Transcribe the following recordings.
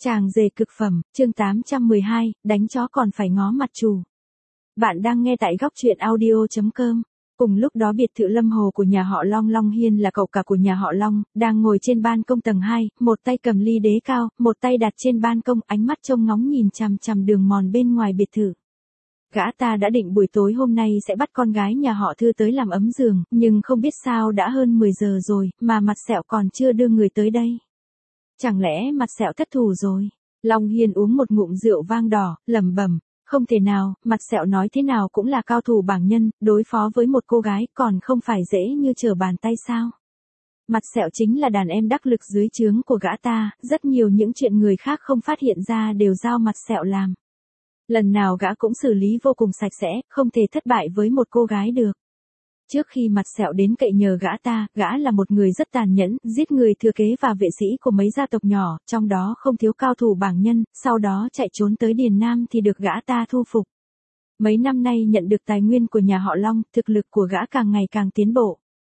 Chàng rể cực phẩm, chương 812, đánh chó còn phải ngó mặt chủ. Bạn đang nghe tại góc truyện audio.com. Cùng lúc đó biệt thự Lâm Hồ của nhà họ Long, Long Hiên là cậu cả của nhà họ Long, đang ngồi trên ban công tầng 2, một tay cầm ly đế cao, một tay đặt trên ban công, ánh mắt trông ngóng nhìn chằm chằm đường mòn bên ngoài biệt thự. Gã ta đã định buổi tối hôm nay sẽ bắt con gái nhà họ Thư tới làm ấm giường, nhưng không biết sao đã hơn 10 giờ rồi, mà mặt sẹo còn chưa đưa người tới đây. Chẳng lẽ mặt sẹo thất thủ rồi? Long Hiên uống một ngụm rượu vang đỏ, lẩm bẩm, không thể nào, mặt sẹo nói thế nào cũng là cao thủ bảng nhân, đối phó với một cô gái còn không phải dễ như trở bàn tay sao? Mặt sẹo chính là đàn em đắc lực dưới trướng của gã ta, rất nhiều những chuyện người khác không phát hiện ra đều giao mặt sẹo làm. Lần nào gã cũng xử lý vô cùng sạch sẽ, không thể thất bại với một cô gái được. Trước khi mặt sẹo đến cậy nhờ gã là một người rất tàn nhẫn, giết người thừa kế và vệ sĩ của mấy gia tộc nhỏ, trong đó không thiếu cao thủ bảng nhân, sau đó chạy trốn tới Điền Nam thì được gã ta thu phục. Mấy năm nay nhận được tài nguyên của nhà họ Long, thực lực của gã càng ngày càng tiến bộ.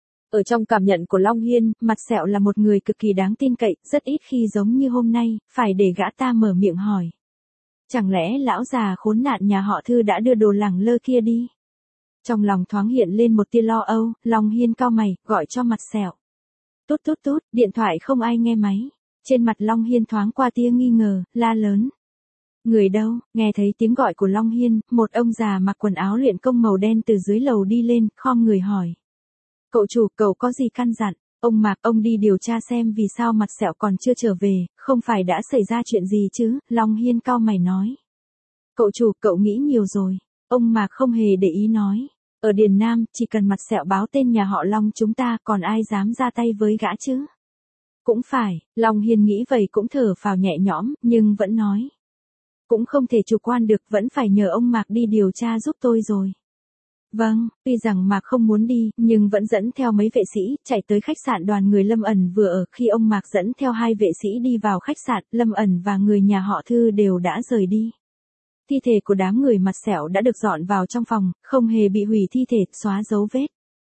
Ở trong cảm nhận của Long Hiên, mặt sẹo là một người cực kỳ đáng tin cậy, rất ít khi giống như hôm nay, phải để gã ta mở miệng hỏi. Chẳng lẽ lão già khốn nạn nhà họ Thư đã đưa đồ lẳng lơ kia đi? Trong lòng thoáng hiện lên một tia lo âu, Long Hiên cau mày, gọi cho mặt sẹo. Tút tút tút, điện thoại không ai nghe máy. Trên mặt Long Hiên thoáng qua tia nghi ngờ, la lớn. Người đâu? Nghe thấy tiếng gọi của Long Hiên, một ông già mặc quần áo luyện công màu đen từ dưới lầu đi lên, khom người hỏi. Cậu chủ, cậu có gì căn dặn? Ông Mạc, ông đi điều tra xem vì sao mặt sẹo còn chưa trở về, không phải đã xảy ra chuyện gì chứ? Long Hiên cau mày nói. Cậu chủ, cậu nghĩ nhiều rồi. Ông Mạc không hề để ý nói. Ở Điền Nam, chỉ cần mặt sẹo báo tên nhà họ Long chúng ta còn ai dám ra tay với gã chứ? Cũng phải, Long Hiên nghĩ vậy cũng thở phào nhẹ nhõm, nhưng vẫn nói. Cũng không thể chủ quan được, vẫn phải nhờ ông Mạc đi điều tra giúp tôi rồi. Vâng, tuy rằng Mạc không muốn đi, nhưng vẫn dẫn theo mấy vệ sĩ, chạy tới khách sạn đoàn người Lâm ẩn vừa ở. Khi ông Mạc dẫn theo hai vệ sĩ đi vào khách sạn, Lâm ẩn và người nhà họ Thư đều đã rời đi. Thi thể của đám người mặt sẹo đã được dọn vào trong phòng, không hề bị hủy thi thể, xóa dấu vết.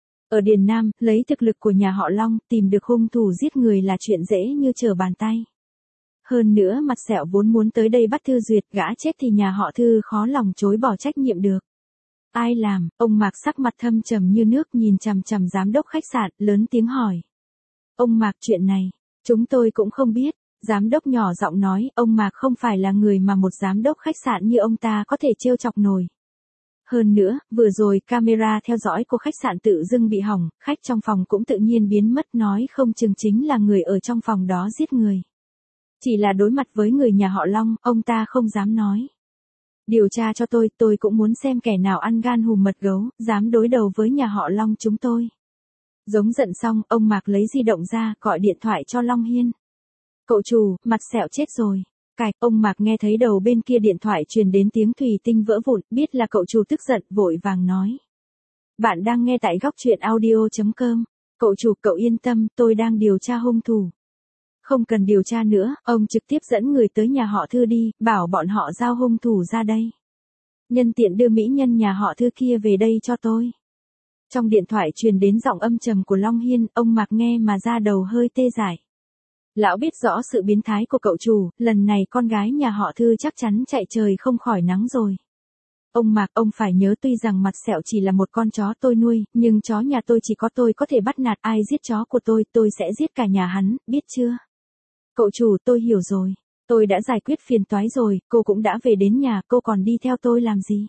Ở Điền Nam, lấy thực lực của nhà họ Long, tìm được hung thủ giết người là chuyện dễ như trở bàn tay. Hơn nữa mặt sẹo vốn muốn tới đây bắt Thư Duyệt, gã chết thì nhà họ Thư khó lòng chối bỏ trách nhiệm được. Ai làm? Ông Mạc sắc mặt thâm trầm như nước nhìn chằm chằm giám đốc khách sạn, lớn tiếng hỏi. Ông Mạc, chuyện này, chúng tôi cũng không biết. Giám đốc nhỏ giọng nói, ông Mạc không phải là người mà một giám đốc khách sạn như ông ta có thể trêu chọc nổi. Hơn nữa, vừa rồi camera theo dõi của khách sạn tự dưng bị hỏng, khách trong phòng cũng tự nhiên biến mất, nói không chừng chính là người ở trong phòng đó giết người. Chỉ là đối mặt với người nhà họ Long, ông ta không dám nói. Điều tra cho tôi cũng muốn xem kẻ nào ăn gan hùm mật gấu, dám đối đầu với nhà họ Long chúng tôi. Giống giận xong, ông Mạc lấy di động ra, gọi điện thoại cho Long Hiên. Cậu chủ, mặt sẹo chết rồi. Cạch, ông Mạc nghe thấy đầu bên kia điện thoại truyền đến tiếng thủy tinh vỡ vụn, biết là cậu chủ tức giận, vội vàng nói. Bạn đang nghe tại góc truyện audio.com. Cậu chủ, cậu yên tâm, tôi đang điều tra hung thủ. Không cần điều tra nữa, ông trực tiếp dẫn người tới nhà họ Thư đi, bảo bọn họ giao hung thủ ra đây. Nhân tiện đưa mỹ nhân nhà họ Thư kia về đây cho tôi. Trong điện thoại truyền đến giọng âm trầm của Long Hiên, ông Mạc nghe mà da đầu hơi tê dại. Lão biết rõ sự biến thái của cậu chủ, lần này con gái nhà họ Thư chắc chắn chạy trời không khỏi nắng rồi. Ông Mạc, ông phải nhớ tuy rằng mặt sẹo chỉ là một con chó tôi nuôi, nhưng chó nhà tôi chỉ có tôi có thể bắt nạt, ai giết chó của tôi sẽ giết cả nhà hắn, biết chưa? Cậu chủ, tôi hiểu rồi. Tôi đã giải quyết phiền toái rồi, cô cũng đã về đến nhà, cô còn đi theo tôi làm gì?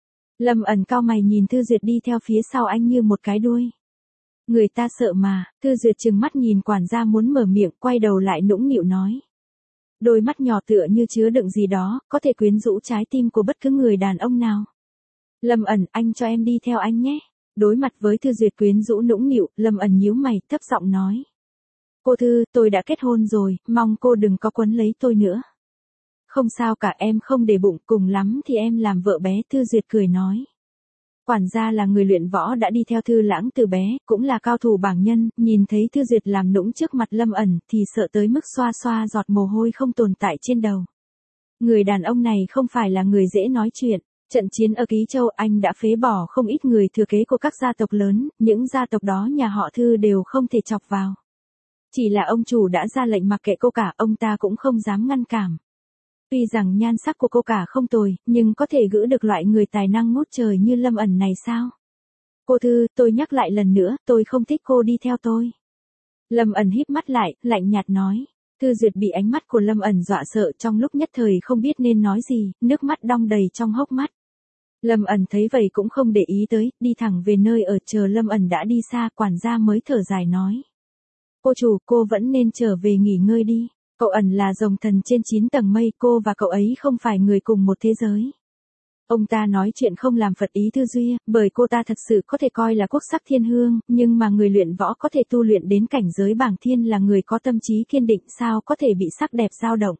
Lâm ẩn cau mày nhìn Thư Duyệt đi theo phía sau anh như một cái đuôi. Người ta sợ mà, Thư Duyệt trừng mắt nhìn quản gia muốn mở miệng, quay đầu lại nũng nịu nói. Đôi mắt nhỏ tựa như chứa đựng gì đó, có thể quyến rũ trái tim của bất cứ người đàn ông nào. Lâm ẩn, anh cho em đi theo anh nhé. Đối mặt với Thư Duyệt quyến rũ nũng nịu, Lâm ẩn nhíu mày, thấp giọng nói. Cô Thư, tôi đã kết hôn rồi, mong cô đừng có quấn lấy tôi nữa. Không sao cả, em không để bụng, cùng lắm thì em làm vợ bé, Thư Duyệt cười nói. Quản gia là người luyện võ đã đi theo Thư Lãng từ bé, cũng là cao thủ bảng nhân, nhìn thấy Thư Duyệt làm nũng trước mặt Lâm ẩn thì sợ tới mức xoa xoa giọt mồ hôi không tồn tại trên đầu. Người đàn ông này không phải là người dễ nói chuyện. Trận chiến ở Ký Châu anh đã phế bỏ không ít người thừa kế của các gia tộc lớn, những gia tộc đó nhà họ Thư đều không thể chọc vào. Chỉ là ông chủ đã ra lệnh mặc kệ cô cả, ông ta cũng không dám ngăn cản. Tuy rằng nhan sắc của cô cả không tồi, nhưng có thể gữ được loại người tài năng ngút trời như Lâm ẩn này sao? Cô Thư, tôi nhắc lại lần nữa, tôi không thích cô đi theo tôi. Lâm ẩn híp mắt lại, lạnh nhạt nói. Thư Duyệt bị ánh mắt của Lâm ẩn dọa sợ, trong lúc nhất thời không biết nên nói gì, nước mắt đong đầy trong hốc mắt. Lâm ẩn thấy vậy cũng không để ý tới, đi thẳng về nơi ở. Chờ Lâm ẩn đã đi xa, quản gia mới thở dài nói. Cô chủ, cô vẫn nên trở về nghỉ ngơi đi. Cậu ẩn là rồng thần trên 9 tầng mây, cô và cậu ấy không phải người cùng một thế giới. Ông ta nói chuyện không làm phật ý Thư Duy, bởi cô ta thật sự có thể coi là quốc sắc thiên hương, nhưng mà người luyện võ có thể tu luyện đến cảnh giới bảng thiên là người có tâm trí kiên định, sao có thể bị sắc đẹp dao động.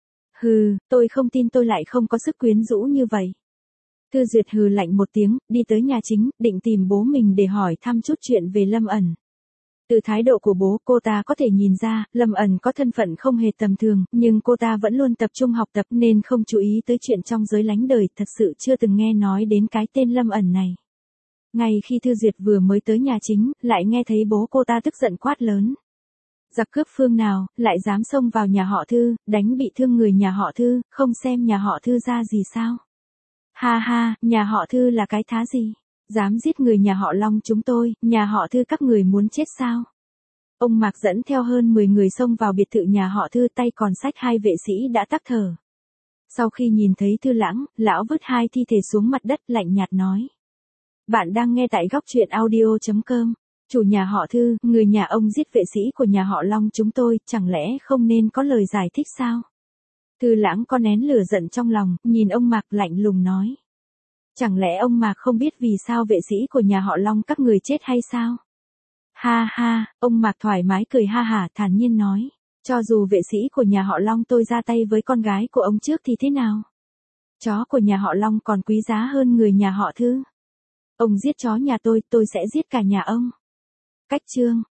Hừ, tôi không tin tôi lại không có sức quyến rũ như vậy. Thư Duyệt hừ lạnh một tiếng, đi tới nhà chính, định tìm bố mình để hỏi thăm chút chuyện về Lâm ẩn. Từ thái độ của bố, cô ta có thể nhìn ra, Lâm ẩn có thân phận không hề tầm thường, nhưng cô ta vẫn luôn tập trung học tập nên không chú ý tới chuyện trong giới lánh đời, thật sự chưa từng nghe nói đến cái tên Lâm ẩn này. Ngay khi Thư Duyệt vừa mới tới nhà chính, lại nghe thấy bố cô ta tức giận quát lớn. Giặc cướp phương nào, lại dám xông vào nhà họ Thư, đánh bị thương người nhà họ Thư, không xem nhà họ Thư ra gì sao? Ha ha, nhà họ Thư là cái thá gì? Dám giết người nhà họ Long chúng tôi, nhà họ Thư các người muốn chết sao? Ông Mạc dẫn theo hơn 10 người xông vào biệt thự nhà họ Thư, tay còn xách 2 vệ sĩ đã tắc thở. Sau khi nhìn thấy Thư Lãng, lão vứt 2 thi thể xuống mặt đất, lạnh nhạt nói. Bạn đang nghe tại góc truyện audio.com. Chủ nhà họ Thư, người nhà ông giết vệ sĩ của nhà họ Long chúng tôi, chẳng lẽ không nên có lời giải thích sao? Thư Lãng có nén lửa giận trong lòng, nhìn ông Mạc lạnh lùng nói. Chẳng lẽ ông Mạc không biết vì sao vệ sĩ của nhà họ Long các người chết hay sao? Ha ha, ông Mạc thoải mái cười ha hả, thản nhiên nói. Cho dù vệ sĩ của nhà họ Long tôi ra tay với con gái của ông trước thì thế nào? Chó của nhà họ Long còn quý giá hơn người nhà họ Thư. Ông giết chó nhà tôi sẽ giết cả nhà ông. Cách chương.